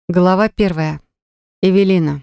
Глава 1. Эвелина.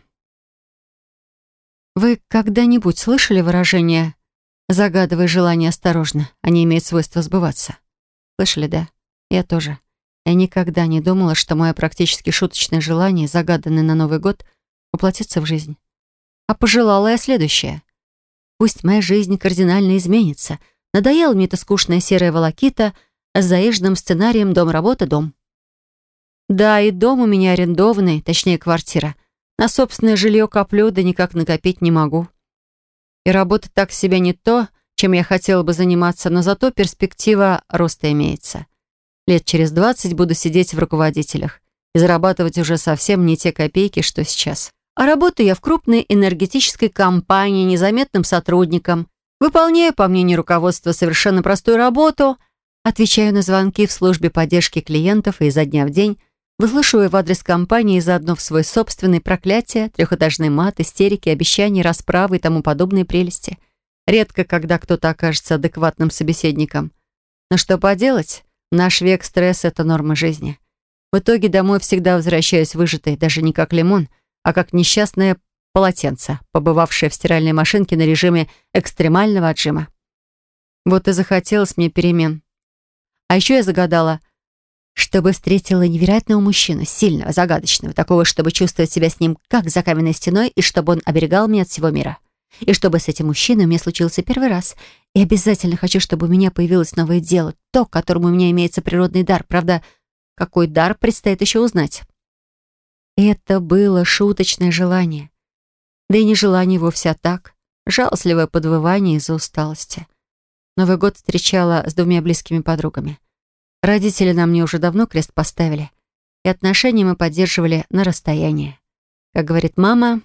Вы когда-нибудь слышали выражение «загадывай желание осторожно, они имеют свойство сбываться»? Слышали, да? Я тоже. Я никогда не думала, что мое практически шуточное желание, загаданное на Новый год, воплотится в жизнь. А пожелала я следующее. Пусть моя жизнь кардинально изменится. Надоела мне эта скучная серая волокита с заезженным сценарием «дом-работа-дом». Да, и дом у меня арендованный, точнее, квартира. На собственное жилье коплю, да никак накопить не могу. И работа так себе не то, чем я хотела бы заниматься, но зато перспектива роста имеется. Лет через 20 буду сидеть в руководителях и зарабатывать уже совсем не те копейки, что сейчас. А работаю я в крупной энергетической компании незаметным сотрудником. Выполняю, по мнению руководства, совершенно простую работу, отвечаю на звонки в службе поддержки клиентов и изо дня в день выслушиваю в адрес компании и заодно в свой собственный проклятие, трехэтажный мат, истерики, обещания, расправы и тому подобные прелести. Редко, когда кто-то окажется адекватным собеседником. Но что поделать? В наш век стресс — это норма жизни. В итоге домой всегда возвращаюсь выжатой, даже не как лимон, а как несчастное полотенце, побывавшее в стиральной машинке на режиме экстремального отжима. Вот и захотелось мне перемен. А еще я загадала, чтобы встретила невероятного мужчину, сильного, загадочного, такого, чтобы чувствовать себя с ним как за каменной стеной, и чтобы он оберегал меня от всего мира. И чтобы с этим мужчиной у меня случился первый раз. И обязательно хочу, чтобы у меня появилось новое дело, то, к которому у меня имеется природный дар. Правда, какой дар, предстоит еще узнать. Это было шуточное желание. Да и не желание вовсе, а так. Жалостливое подвывание из-за усталости. Новый год встречала с двумя близкими подругами. Родители на мне уже давно крест поставили, и отношения мы поддерживали на расстоянии. Как говорит мама,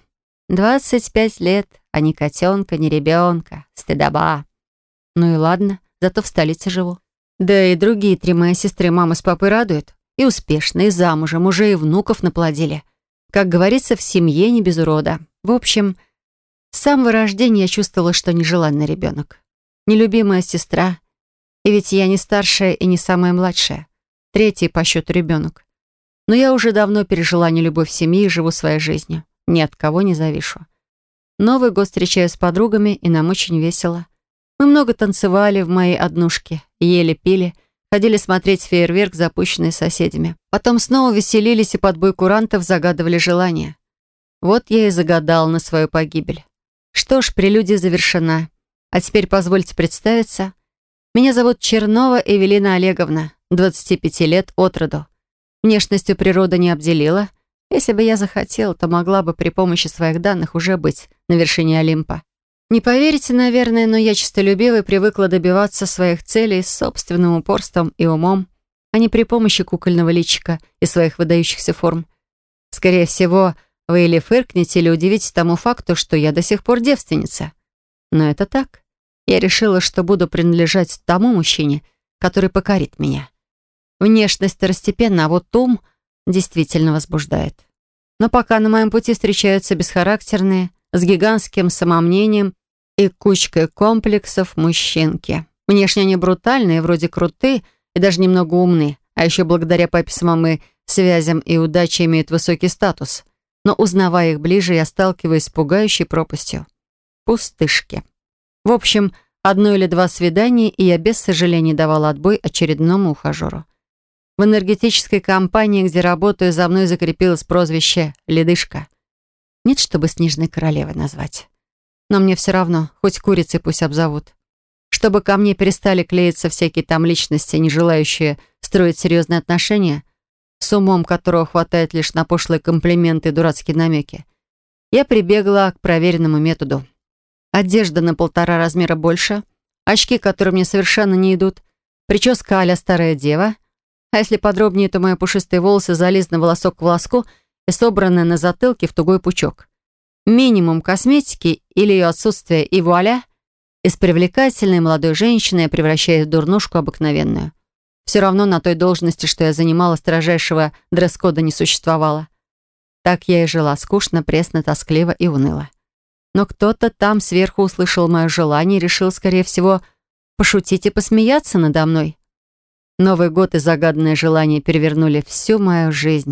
25 лет, а ни котенка, ни ребенка. Стыдоба. Ну и ладно, зато в столице живу. Да и другие 3 мои сестры мама с папой радуют. И успешно, и замужем, уже и внуков наплодили. Как говорится, в семье не без урода. В общем, с самого рождения я чувствовала, что нежеланный ребенок. Нелюбимая сестра. И ведь я не старшая и не самая младшая. 3-й по счету ребенок. Но я уже давно пережила нелюбовь семьи и живу своей жизнью. Ни от кого не завишу. Новый год встречаю с подругами, и нам очень весело. Мы много танцевали в моей однушке, ели, пили, ходили смотреть фейерверк, запущенный соседями. Потом снова веселились и под бой курантов загадывали желания. Вот я и загадал на свою погибель. Что ж, прелюдия завершена. А теперь позвольте представиться. Меня зовут Чернова Эвелина Олеговна, 25 лет от роду. Внешностью природа не обделила. Если бы я захотела, то могла бы при помощи своих данных уже быть на вершине Олимпа. Не поверите, наверное, но я честолюбива и привыкла добиваться своих целей с собственным упорством и умом, а не при помощи кукольного личика и своих выдающихся форм. Скорее всего, вы или фыркнете, или удивитесь тому факту, что я до сих пор девственница. Но это так. Я решила, что буду принадлежать тому мужчине, который покорит меня. Внешность второстепенна, а вот ум действительно возбуждает. Но пока на моем пути встречаются бесхарактерные, с гигантским самомнением и кучкой комплексов мужчинки. Внешне они брутальные, вроде крутые и даже немного умные, а еще благодаря папе с мамой связям и удаче имеют высокий статус. Но узнавая их ближе, я сталкиваюсь с пугающей пропастью. Пустышки. В общем, 1 или 2 свидания, и я без сожалений давала отбой очередному ухажеру. В энергетической компании, где работаю, за мной закрепилось прозвище «Ледышка». Нет, чтобы снежной королевой назвать. Но мне все равно, хоть курицей пусть обзовут. Чтобы ко мне перестали клеиться всякие там личности, не желающие строить серьезные отношения, с умом которого хватает лишь на пошлые комплименты и дурацкие намеки, я прибегла к проверенному методу. Одежда на 1,5 размера больше, очки, которые мне совершенно не идут, прическа а-ля старая дева, а если подробнее, то мои пушистые волосы зализаны волосок к волоску и собраны на затылке в тугой пучок. Минимум косметики или ее отсутствие, и вуаля, из привлекательной молодой женщины я превращаюсь в дурнушку обыкновенную. Все равно на той должности, что я занимала, строжайшего дресс-кода не существовало. Так я и жила, скучно, пресно, тоскливо и уныло. Но кто-то там сверху услышал мое желание и решил, скорее всего, пошутить и посмеяться надо мной. Новый год и загаданное желание перевернули всю мою жизнь с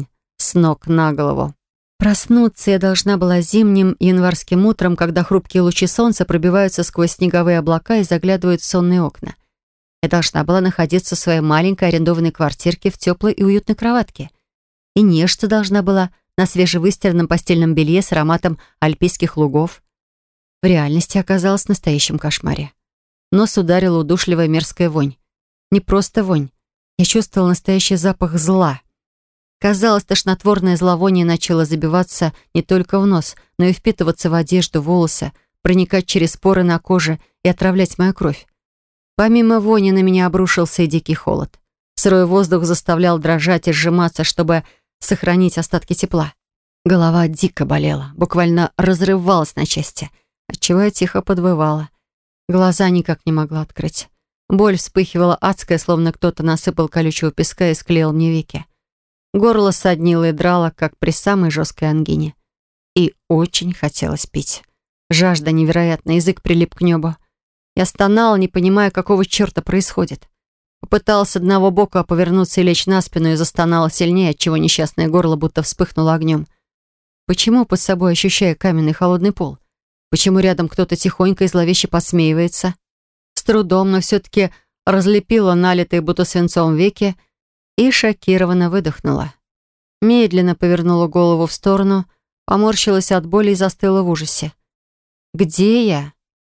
с ног на голову. Проснуться я должна была зимним январским утром, когда хрупкие лучи солнца пробиваются сквозь снеговые облака и заглядывают в сонные окна. Я должна была находиться в своей маленькой арендованной квартирке в теплой и уютной кроватке. И нежиться должна была на свежевыстиранном постельном белье с ароматом альпийских лугов. В реальности оказалась в настоящем кошмаре. Нос ударила удушливая мерзкая вонь. Не просто вонь. Я чувствовала настоящий запах зла. Казалось, тошнотворное зловоние начало забиваться не только в нос, но и впитываться в одежду, волосы, проникать через поры на коже и отравлять мою кровь. Помимо вони на меня обрушился и дикий холод. Сырой воздух заставлял дрожать и сжиматься, чтобы сохранить остатки тепла. Голова дико болела, буквально разрывалась на части, отчего я тихо подвывала. Глаза никак не могла открыть. Боль вспыхивала адская, словно кто-то насыпал колючего песка и склеил мне веки. Горло соднило и драло, как при самой жесткой ангине. И очень хотелось пить. Жажда невероятная, язык прилип к небу. Я стонала, не понимая, какого черта происходит. Попыталась с одного бока повернуться и лечь на спину и застонала сильнее, отчего несчастное горло будто вспыхнуло огнем. Почему под собой ощущаю каменный холодный пол? Почему рядом кто-то тихонько и зловеще посмеивается? С трудом, но все-таки разлепила налитые будто свинцом веки и шокированно выдохнула. Медленно повернула голову в сторону, поморщилась от боли и застыла в ужасе. «Где я?»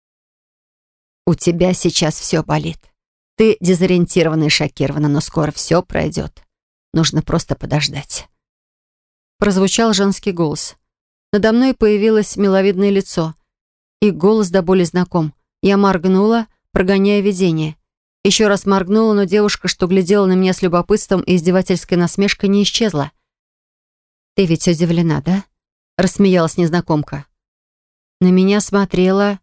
«У тебя сейчас все болит. Ты дезориентирована и шокирована, но скоро все пройдет. Нужно просто подождать». Прозвучал женский голос. Надо мной появилось миловидное лицо. И голос до боли знаком. Я моргнула, прогоняя видение. Еще раз моргнула, но девушка, что глядела на меня с любопытством и издевательской насмешкой, не исчезла. «Ты ведь удивлена, да?» — рассмеялась незнакомка. На меня смотрела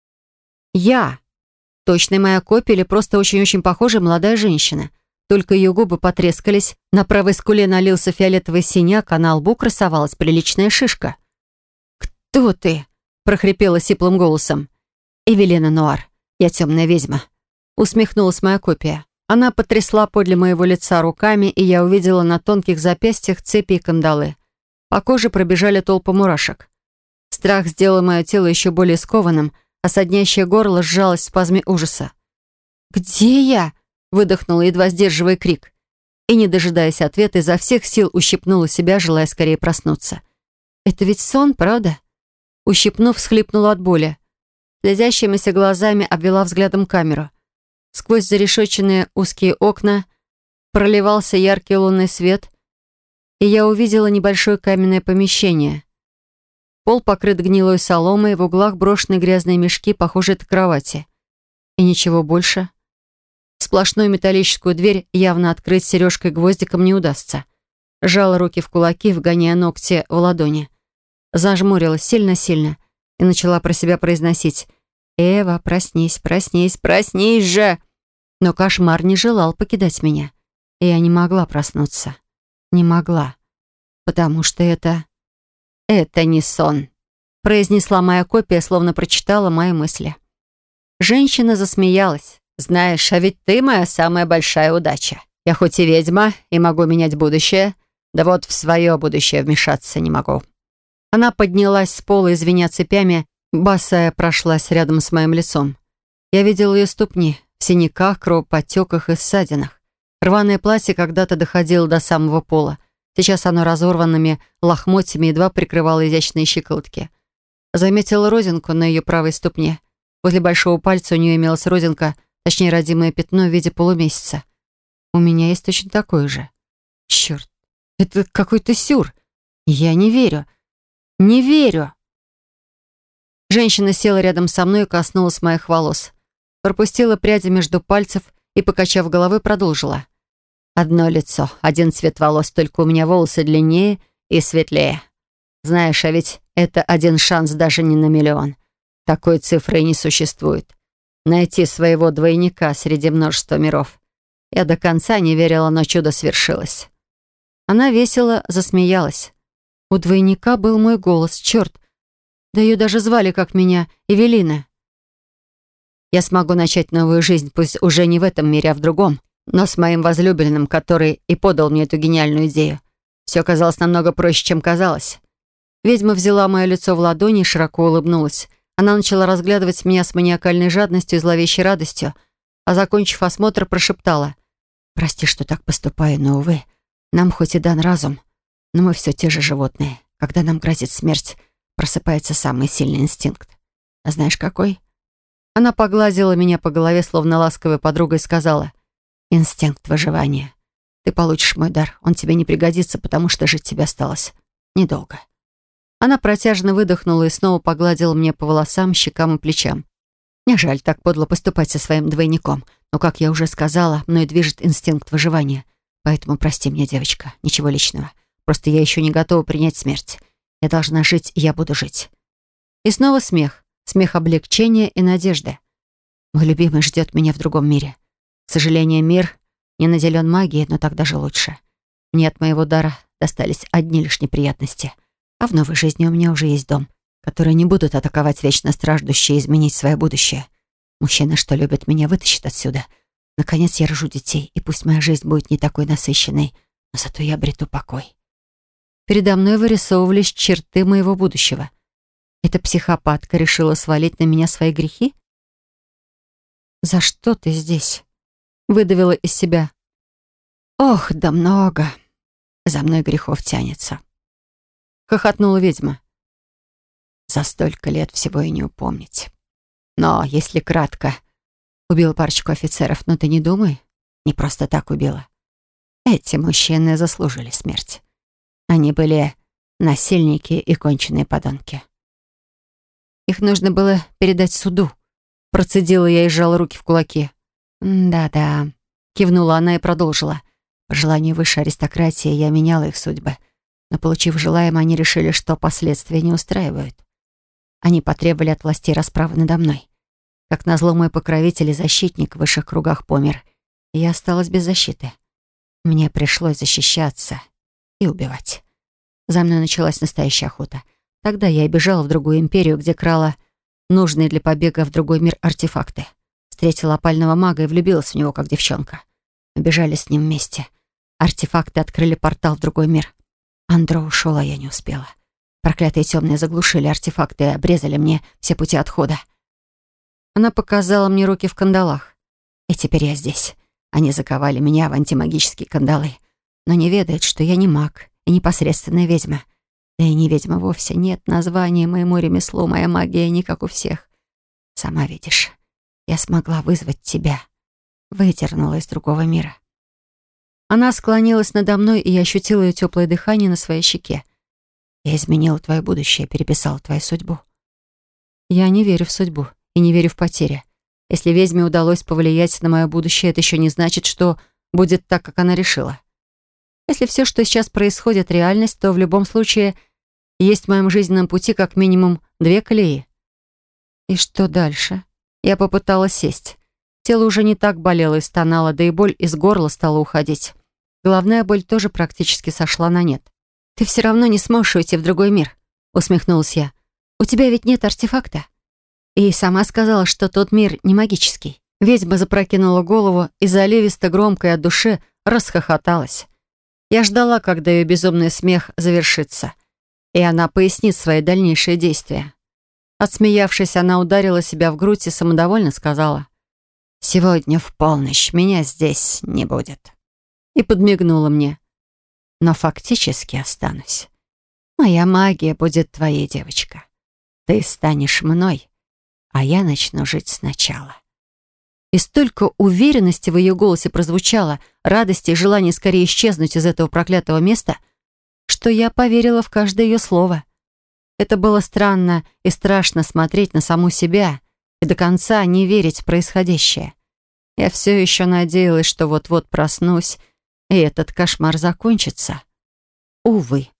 я. Точная моя копия или просто очень-очень похожая молодая женщина. Только ее губы потрескались, на правой скуле налился фиолетовый синяк, а на лбу красовалась приличная шишка. «Кто ты?» — прохрипела сиплым голосом. «Эвелина Нуар. Я темная ведьма». Усмехнулась моя копия. Она потрясла подле моего лица руками, и я увидела на тонких запястьях цепи и кандалы. По коже пробежали толпы мурашек. Страх сделал мое тело еще более скованным, а соднящее горло сжалось в спазме ужаса. «Где я?» — выдохнула, едва сдерживая крик. И, не дожидаясь ответа, изо всех сил ущипнула себя, желая скорее проснуться. «Это ведь сон, правда?» Ущипнув, всхлипнула от боли. Слезящимися глазами обвела взглядом камеру. Сквозь зарешеченные узкие окна проливался яркий лунный свет, и я увидела небольшое каменное помещение. Пол покрыт гнилой соломой, в углах брошены грязные мешки, похожие на кровати. И ничего больше. Сплошную металлическую дверь явно открыть сережкой-гвоздиком не удастся. Сжала руки в кулаки, вгоняя ногти в ладони. Зажмурилась сильно-сильно и начала про себя произносить: «Эва, проснись, проснись, проснись же!» Но кошмар не желал покидать меня. И я не могла проснуться. Не могла. Потому что это не сон», — произнесла моя копия, словно прочитала мои мысли. Женщина засмеялась. «Знаешь, а ведь ты моя самая большая удача. Я хоть и ведьма, и могу менять будущее, да вот в свое будущее вмешаться не могу». Она поднялась с пола и, звеня цепями, босая прошлась рядом с моим лицом. Я видела ее ступни в синяках, кровоподтеках и ссадинах. Рваное платье когда-то доходило до самого пола. Сейчас оно разорванными лохмотьями едва прикрывало изящные щиколотки. Заметила родинку на ее правой ступне. Возле большого пальца у нее имелась родинка, точнее, родимое пятно в виде полумесяца. У меня есть точно такое же. Черт, это какой-то сюр. Я не верю. Не верю. Женщина села рядом со мной и коснулась моих волос. Пропустила пряди между пальцев и, покачав головой, продолжила. «Одно лицо, один цвет волос, только у меня волосы длиннее и светлее. Знаешь, а ведь это один шанс даже не на миллион. Такой цифры и не существует. Найти своего двойника среди множества миров. Я до конца не верила, но чудо свершилось». Она весело засмеялась. У двойника был мой голос, черт. Да ее даже звали, как меня, Эвелина. «Я смогу начать новую жизнь, пусть уже не в этом мире, а в другом, но с моим возлюбленным, который и подал мне эту гениальную идею. Все казалось намного проще, чем казалось. Ведьма взяла мое лицо в ладони и широко улыбнулась. Она начала разглядывать меня с маниакальной жадностью и зловещей радостью, а, закончив осмотр, прошептала: «Прости, что так поступаю, но, увы, нам хоть и дан разум, но мы все те же животные. Когда нам грозит смерть, просыпается самый сильный инстинкт. А знаешь, какой?» Она погладила меня по голове, словно ласковая подруга, и сказала: «Инстинкт выживания. Ты получишь мой дар. Он тебе не пригодится, потому что жить тебе осталось недолго». Она протяжно выдохнула и снова погладила мне по волосам, щекам и плечам. Мне жаль так подло поступать со своим двойником, но, как я уже сказала, мной движет инстинкт выживания. Поэтому прости меня, девочка, ничего личного. Просто я еще не готова принять смерть. Я должна жить, и я буду жить». И снова смех. Смех облегчения и надежды. Мой любимый ждет меня в другом мире. К сожалению, мир не наделен магией, но так даже лучше. Мне от моего дара достались одни лишь неприятности. А в новой жизни у меня уже есть дом, который не будут атаковать вечно страждущие и изменить свое будущее. Мужчина, что любит меня, вытащит отсюда. Наконец я рожу детей, и пусть моя жизнь будет не такой насыщенной, но зато я обрету покой. Передо мной вырисовывались черты моего будущего. Эта психопатка решила свалить на меня свои грехи? «За что ты здесь?» — выдавила из себя. «Ох, да много. За мной грехов тянется», — хохотнула ведьма. «За столько лет всего и не упомнить. Но, если кратко, убила парочку офицеров, но ты не думай, не просто так убила. Эти мужчины заслужили смерть. Они были насильники и конченые подонки. Их нужно было передать суду», — процедила я и сжала руки в кулаки. «Да-да», — кивнула она и продолжила. «По желанию высшей аристократии я меняла их судьбы, но, получив желаемое, они решили, что последствия не устраивают. Они потребовали от властей расправы надо мной. Как назло, мой покровитель и защитник в высших кругах помер, и я осталась без защиты. Мне пришлось защищаться и убивать. За мной началась настоящая охота. Тогда я и бежала в другую империю, где крала нужные для побега в другой мир артефакты. Встретила опального мага и влюбилась в него, как девчонка. Мы бежали с ним вместе. Артефакты открыли портал в другой мир. Андро ушел, а я не успела. Проклятые темные заглушили артефакты и обрезали мне все пути отхода. Она показала мне руки в кандалах. И теперь я здесь. Они заковали меня в антимагические кандалы, но не ведают, что я не маг и непосредственная ведьма. Да и не ведьма вовсе. Нет названия моему ремеслу, моя магия не как у всех. Сама видишь, я смогла вызвать тебя. Выдернула из другого мира. Она склонилась надо мной, и я ощутила ее теплое дыхание на своей щеке. Я изменила твое будущее, переписала твою судьбу. Я не верю в судьбу и не верю в потери. Если ведьме удалось повлиять на мое будущее, это еще не значит, что будет так, как она решила. Если все, что сейчас происходит, реальность, то в любом случае есть в моем жизненном пути как минимум 2 колеи. И что дальше? Я попыталась сесть. Тело уже не так болело и стонало, да и боль из горла стала уходить. Головная боль тоже практически сошла на нет. «Ты все равно не сможешь уйти в другой мир», — усмехнулась я. «У тебя ведь нет артефакта». И сама сказала, что тот мир не магический. Ведьма запрокинула голову и заливисто, громко и от души расхохоталась. Я ждала, когда ее безумный смех завершится, и она пояснит свои дальнейшие действия. Отсмеявшись, она ударила себя в грудь и самодовольно сказала: «Сегодня в полночь меня здесь не будет». И подмигнула мне. «Но фактически останусь. Моя магия будет твоей, девочка. Ты станешь мной, а я начну жить сначала». И столько уверенности в ее голосе прозвучало, радости и желания скорее исчезнуть из этого проклятого места, что я поверила в каждое ее слово. Это было странно и страшно смотреть на саму себя и до конца не верить в происходящее. Я все еще надеялась, что вот-вот проснусь, и этот кошмар закончится. Увы.